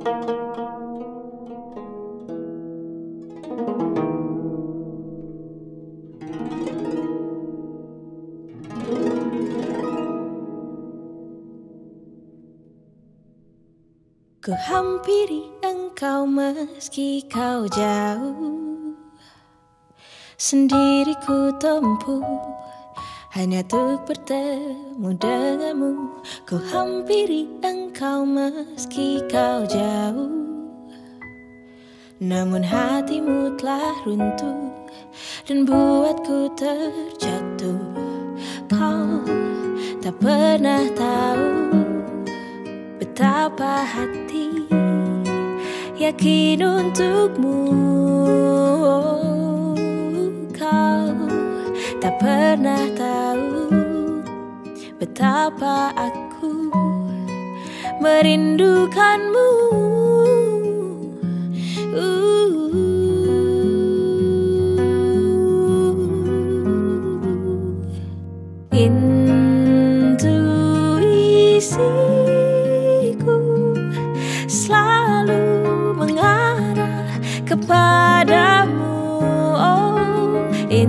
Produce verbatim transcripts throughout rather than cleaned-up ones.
Ku hampiri engkau meski kau jauh, sendiri ku tempuh hanya untuk bertemu denganmu. Ku hampiri engkau meski kau jauh, namun hatimu telah runtuh dan buatku terjatuh. Kau tak pernah tahu betapa hati yakin untukmu. Kau tak pernah tahu betapa aku merindukanmu. uh. Intuisiku selalu mengarah kepadamu. Oh,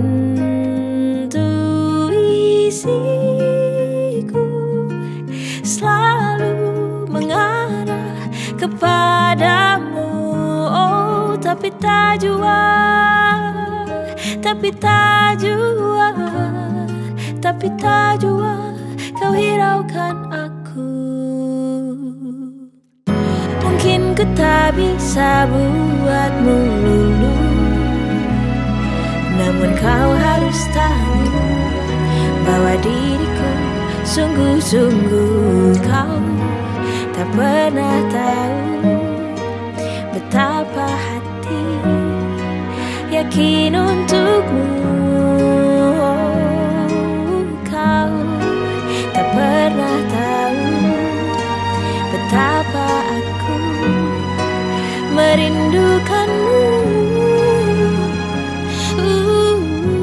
intuisiku selalu mengarah kepadamu. Oh, tapi tak jua, tapi tak jua, tapi tak jua kau hiraukan aku. Mungkin ku tak bisa buatmu luluh, namun kau harus tahu bahwa diriku sungguh-sungguh. Kau tak pernah tahu betapa hati yakin untukmu. Kau tak pernah tahu betapa aku merindukanmu. uh.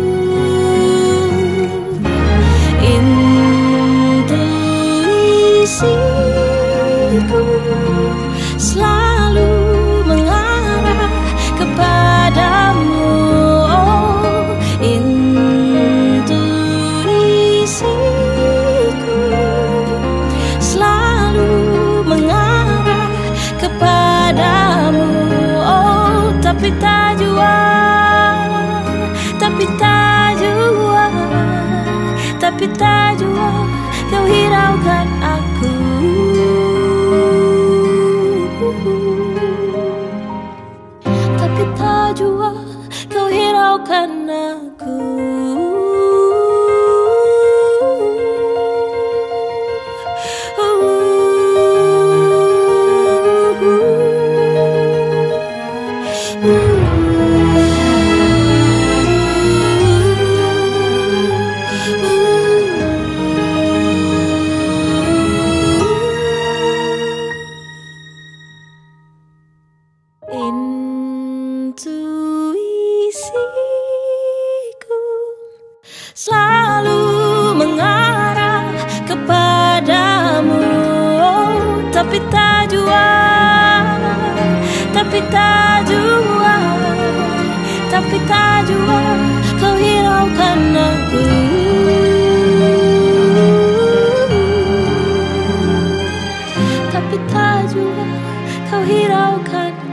Intuisiku selalu mengarah kepadamu. Oh, intuisiku selalu mengarah kepadamu. Oh, tapi tak jua, tapi tak jua, tapi tak jua kau hiraukan aku. Tapi tak jua kau hiraukan aku. Intuisiku selalu mengarah kepadamu. Oh, tapi tak jua, tapi tak jua, tapi tak jua kau hiraukan aku. Tapi tak jua kau hiraukan